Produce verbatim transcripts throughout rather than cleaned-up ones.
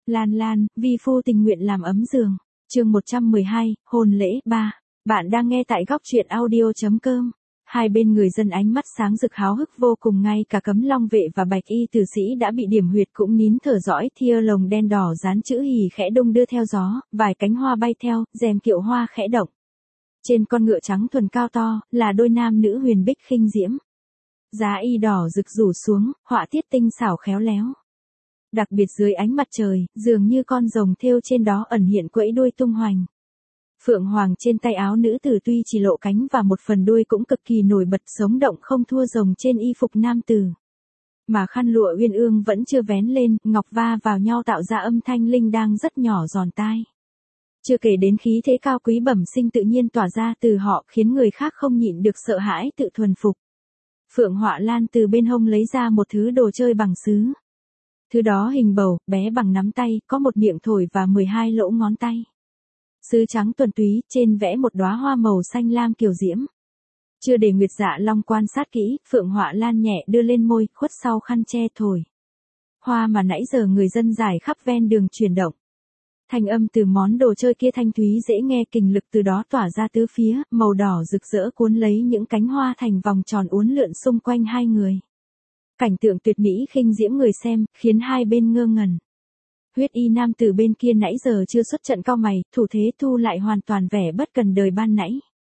Lan Lan, vi phu tình nguyện làm ấm giường. Chương một trăm mười hai, hôn lễ ba. Bạn đang nghe tại góc truyện audio.com. Hai bên người dân ánh mắt sáng rực háo hức vô cùng, ngay cả Cấm Long vệ và Bạch Y tử sĩ đã bị điểm huyệt cũng nín thở dõi. Thia lồng đen đỏ dán chữ hì khẽ đung đưa theo gió, vài cánh hoa bay theo, rèm kiệu hoa khẽ động. Trên con ngựa trắng thuần cao to, là đôi nam nữ huyền bích khinh diễm. Giá y đỏ rực rủ xuống, họa tiết tinh xảo khéo léo. Đặc biệt dưới ánh mặt trời, dường như con rồng thêu trên đó ẩn hiện quẫy đuôi tung hoành. Phượng hoàng trên tay áo nữ tử tuy chỉ lộ cánh và một phần đuôi cũng cực kỳ nổi bật, sống động không thua rồng trên y phục nam tử. Mà khăn lụa uyên ương vẫn chưa vén lên, ngọc va vào nhau tạo ra âm thanh linh đang rất nhỏ giòn tai. Chưa kể đến khí thế cao quý bẩm sinh tự nhiên tỏa ra từ họ, khiến người khác không nhịn được sợ hãi tự thuần phục. Phượng Họa Lan từ bên hông lấy ra một thứ đồ chơi bằng sứ. Thứ đó hình bầu, bé bằng nắm tay, có một miệng thổi và mười hai lỗ ngón tay. Sứ trắng tuần túy, trên vẽ một đóa hoa màu xanh lam kiều diễm. Chưa để Nguyệt Dạ Long quan sát kỹ, Phượng Họa Lan nhẹ đưa lên môi, khuất sau khăn che thổi. Hoa mà nãy giờ người dân giải khắp ven đường chuyển động. Thanh âm từ món đồ chơi kia thanh thúy dễ nghe, kình lực từ đó tỏa ra tứ phía, màu đỏ rực rỡ cuốn lấy những cánh hoa thành vòng tròn uốn lượn xung quanh hai người. Cảnh tượng tuyệt mỹ khinh diễm người xem, khiến hai bên ngơ ngẩn. Huyết y nam từ bên kia nãy giờ chưa xuất trận cau mày, thủ thế thu lại hoàn toàn vẻ bất cần đời ban nãy.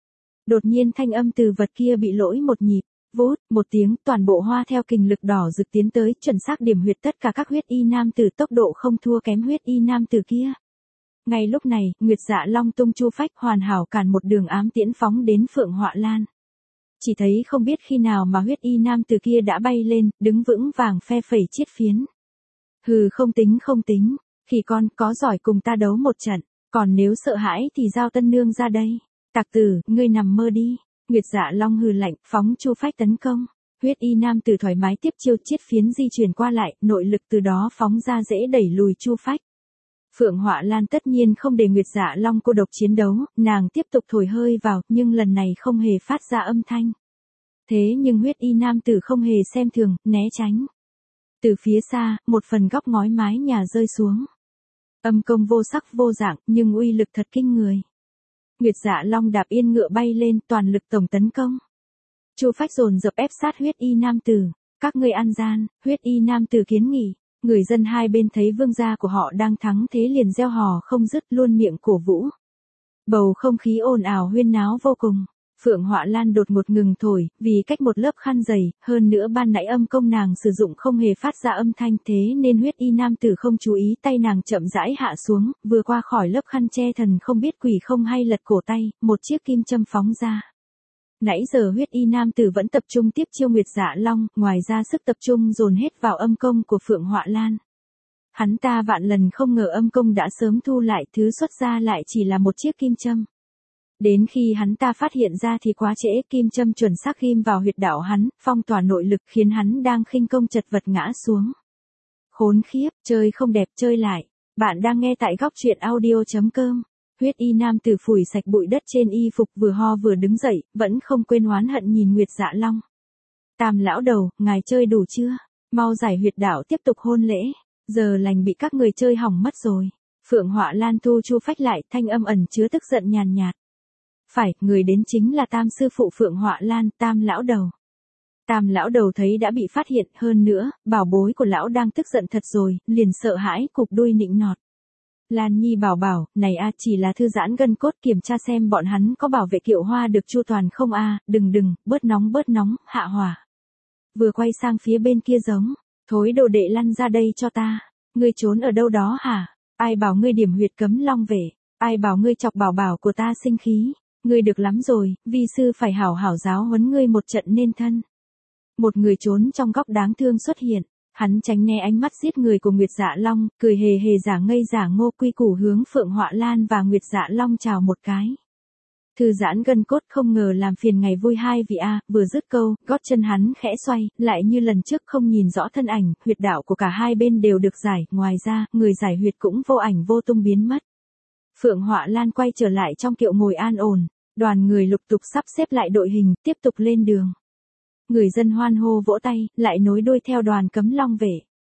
Đột nhiên thanh âm từ vật kia bị lỗi một nhịp, vút, một tiếng, toàn bộ hoa theo kình lực đỏ rực tiến tới, chuẩn xác điểm huyệt tất cả các huyết y nam tử, tốc độ không thua kém huyết y nam tử kia. Ngay lúc này, Nguyệt Dạ Long tung chu phách hoàn hảo cản một đường ám tiễn phóng đến Phượng Họa Lan. Chỉ thấy không biết khi nào mà huyết y nam từ kia đã bay lên, đứng vững vàng phe phẩy chiết phiến. Hừ, không tính không tính, khỉ con, có giỏi cùng ta đấu một trận, còn nếu sợ hãi thì giao tân nương ra đây. Tặc tử, ngươi nằm mơ đi. Nguyệt Dạ Long hừ lạnh, phóng chu phách tấn công. Huyết y nam từ thoải mái tiếp chiêu, chiết phiến di chuyển qua lại, nội lực từ đó phóng ra dễ đẩy lùi chu phách. Phượng Họa Lan tất nhiên không để Nguyệt Dạ Long cô độc chiến đấu, nàng tiếp tục thổi hơi vào, nhưng lần này không hề phát ra âm thanh. Thế nhưng huyết y nam tử không hề xem thường, né tránh. Từ phía xa, một phần góc ngói mái nhà rơi xuống. Âm công vô sắc vô dạng, nhưng uy lực thật kinh người. Nguyệt Dạ Long đạp yên ngựa bay lên, toàn lực tổng tấn công. Chu phách dồn dập ép sát huyết y nam tử. Các ngươi ăn gian, huyết y nam tử kiến nghị. Người dân hai bên thấy vương gia của họ đang thắng thế liền reo hò không dứt, luôn miệng cổ vũ. Bầu không khí ồn ào huyên náo vô cùng. Phượng Họa Lan đột ngột ngừng thổi, vì cách một lớp khăn dày, hơn nữa ban nãy âm công nàng sử dụng không hề phát ra âm thanh, thế nên huyết y nam tử không chú ý, tay nàng chậm rãi hạ xuống, vừa qua khỏi lớp khăn che thần không biết quỷ không hay lật cổ tay, một chiếc kim châm phóng ra. Nãy giờ huyết y nam tử vẫn tập trung tiếp chiêu Nguyệt Dạ Long, ngoài ra sức tập trung dồn hết vào âm công của Phượng Họa Lan. Hắn ta vạn lần không ngờ âm công đã sớm thu lại, thứ xuất ra lại chỉ là một chiếc kim châm. Đến khi hắn ta phát hiện ra thì quá trễ, kim châm chuẩn xác ghim vào huyệt đạo hắn, phong tỏa nội lực khiến hắn đang khinh công chật vật ngã xuống. Khốn khiếp, chơi không đẹp chơi lại. Bạn đang nghe tại góc truyện audio.com. Huyết y nam tử phủi sạch bụi đất trên y phục, vừa ho vừa đứng dậy, vẫn không quên oán hận nhìn Nguyệt Dạ Long. Tam lão đầu, ngài chơi đủ chưa? Mau giải huyệt đạo tiếp tục hôn lễ. Giờ lành bị các người chơi hỏng mất rồi. Phượng Họa Lan thu chu phách lại, thanh âm ẩn chứa tức giận nhàn nhạt. Phải, người đến chính là Tam sư phụ Phượng Họa Lan, Tam lão đầu. Tam lão đầu thấy đã bị phát hiện, hơn nữa, bảo bối của lão đang tức giận thật rồi, liền sợ hãi cụp đuôi nịnh nọt. Lan Nhi bảo bảo, này a, chỉ là thư giãn gân cốt, kiểm tra xem bọn hắn có bảo vệ kiệu hoa được chu toàn không a, đừng đừng, bớt nóng bớt nóng, hạ hỏa. Vừa quay sang phía bên kia giống, thối đồ đệ lăn ra đây cho ta, ngươi trốn ở đâu đó hả? Ai bảo ngươi điểm huyệt Cấm Long về, ai bảo ngươi chọc bảo bảo của ta sinh khí, ngươi được lắm rồi, vi sư phải hảo hảo giáo huấn ngươi một trận nên thân. Một người trốn trong góc đáng thương xuất hiện. Hắn tránh né ánh mắt giết người của Nguyệt Dạ Long, cười hề hề giả ngây giả ngô, quy củ hướng Phượng Họa Lan và Nguyệt Dạ Long chào một cái. Thư giãn gân cốt không ngờ làm phiền ngày vui hai vị a, vừa dứt câu, gót chân hắn khẽ xoay, lại như lần trước không nhìn rõ thân ảnh, huyệt đạo của cả hai bên đều được giải, ngoài ra, người giải huyệt cũng vô ảnh vô tung biến mất. Phượng Họa Lan quay trở lại trong kiệu ngồi an ổn, đoàn người lục tục sắp xếp lại đội hình, tiếp tục lên đường. Người dân hoan hô vỗ tay, lại nối đuôi theo đoàn Cấm Long về.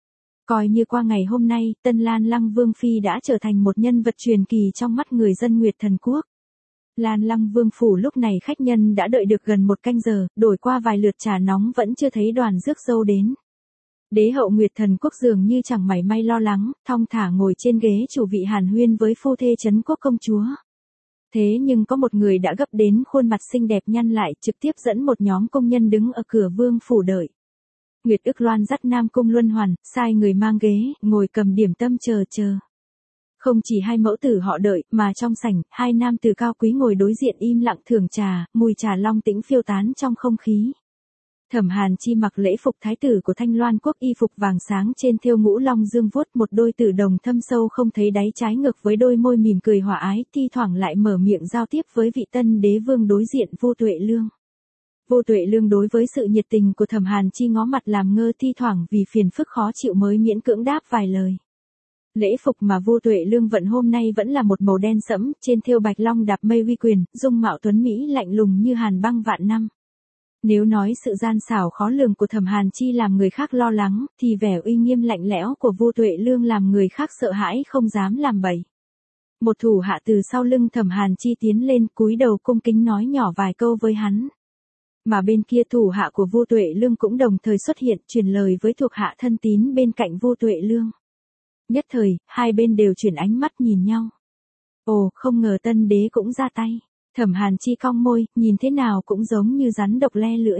Coi như qua ngày hôm nay, Tân Lan Lăng Vương Phi đã trở thành một nhân vật truyền kỳ trong mắt người dân Nguyệt Thần Quốc. Lan Lăng Vương Phủ lúc này khách nhân đã đợi được gần một canh giờ, đổi qua vài lượt trà nóng vẫn chưa thấy đoàn rước dâu đến. Đế hậu Nguyệt Thần Quốc dường như chẳng mảy may lo lắng, thong thả ngồi trên ghế chủ vị hàn huyên với phu thê Trấn Quốc công chúa. Thế nhưng có một người đã gấp đến khuôn mặt xinh đẹp nhăn lại, trực tiếp dẫn một nhóm công nhân đứng ở cửa vương phủ đợi. Nguyệt Ức Loan dắt Nam Cung Luân Hoàn, sai người mang ghế, ngồi cầm điểm tâm chờ chờ. Không chỉ hai mẫu tử họ đợi, mà trong sảnh, hai nam tử cao quý ngồi đối diện im lặng thưởng trà, mùi trà long tĩnh phiêu tán trong không khí. Thẩm Hàn Chi mặc lễ phục thái tử của Thanh Loan Quốc, y phục vàng sáng trên thêu ngũ long dương vuốt, một đôi tử đồng thâm sâu không thấy đáy trái ngược với đôi môi mỉm cười hòa ái, thi thoảng lại mở miệng giao tiếp với vị tân đế vương đối diện Vô Tuệ Lương. Vô Tuệ Lương đối với sự nhiệt tình của Thẩm Hàn Chi ngó mặt làm ngơ, thi thoảng vì phiền phức khó chịu mới miễn cưỡng đáp vài lời. Lễ phục mà Vô Tuệ Lương vận hôm nay vẫn là một màu đen sẫm, trên thêu bạch long đạp mây uy quyền, dung mạo tuấn mỹ lạnh lùng như hàn băng vạn năm. Nếu nói sự gian xảo khó lường của Thẩm Hàn Chi làm người khác lo lắng, thì vẻ uy nghiêm lạnh lẽo của Vô Tuệ Lương làm người khác sợ hãi không dám làm bậy. Một thủ hạ từ sau lưng Thẩm Hàn Chi tiến lên, cúi đầu cung kính nói nhỏ vài câu với hắn. Mà bên kia thủ hạ của Vô Tuệ Lương cũng đồng thời xuất hiện, truyền lời với thuộc hạ thân tín bên cạnh Vô Tuệ Lương. Nhất thời, hai bên đều chuyển ánh mắt nhìn nhau. Ồ, không ngờ tân đế cũng ra tay. Thẩm Hàn Chi cong môi, nhìn thế nào cũng giống như rắn độc le lưỡi.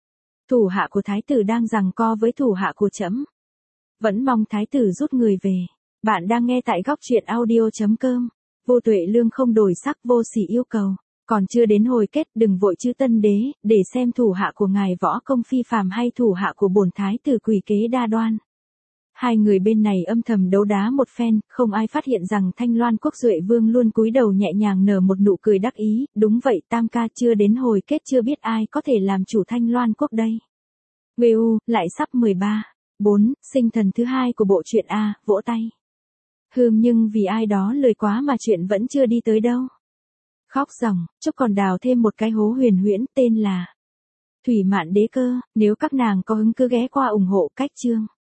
Thủ hạ của thái tử đang giằng co với thủ hạ của trẫm. Vẫn mong thái tử rút người về. Bạn đang nghe tại góc truyện audio chấm com. Vô Tuệ Lương không đổi sắc, vô sỉ yêu cầu. Còn chưa đến hồi kết, đừng vội chứ tân đế, để xem thủ hạ của ngài võ công phi phàm hay thủ hạ của bổn thái tử quỷ kế đa đoan. Hai người bên này âm thầm đấu đá một phen, không ai phát hiện rằng Thanh Loan Quốc Duệ Vương luôn cúi đầu nhẹ nhàng nở một nụ cười đắc ý, đúng vậy tam ca, chưa đến hồi kết chưa biết ai có thể làm chủ Thanh Loan Quốc đây. vê u, lại sắp mười ba. bốn, sinh thần thứ hai của bộ truyện A, vỗ tay. Hừm, nhưng vì ai đó lười quá mà chuyện vẫn chưa đi tới đâu. Khóc ròng, chúc còn đào thêm một cái hố huyền huyễn tên là Thủy Mạn Đế Cơ, nếu các nàng có hứng cứ ghé qua ủng hộ cách chương.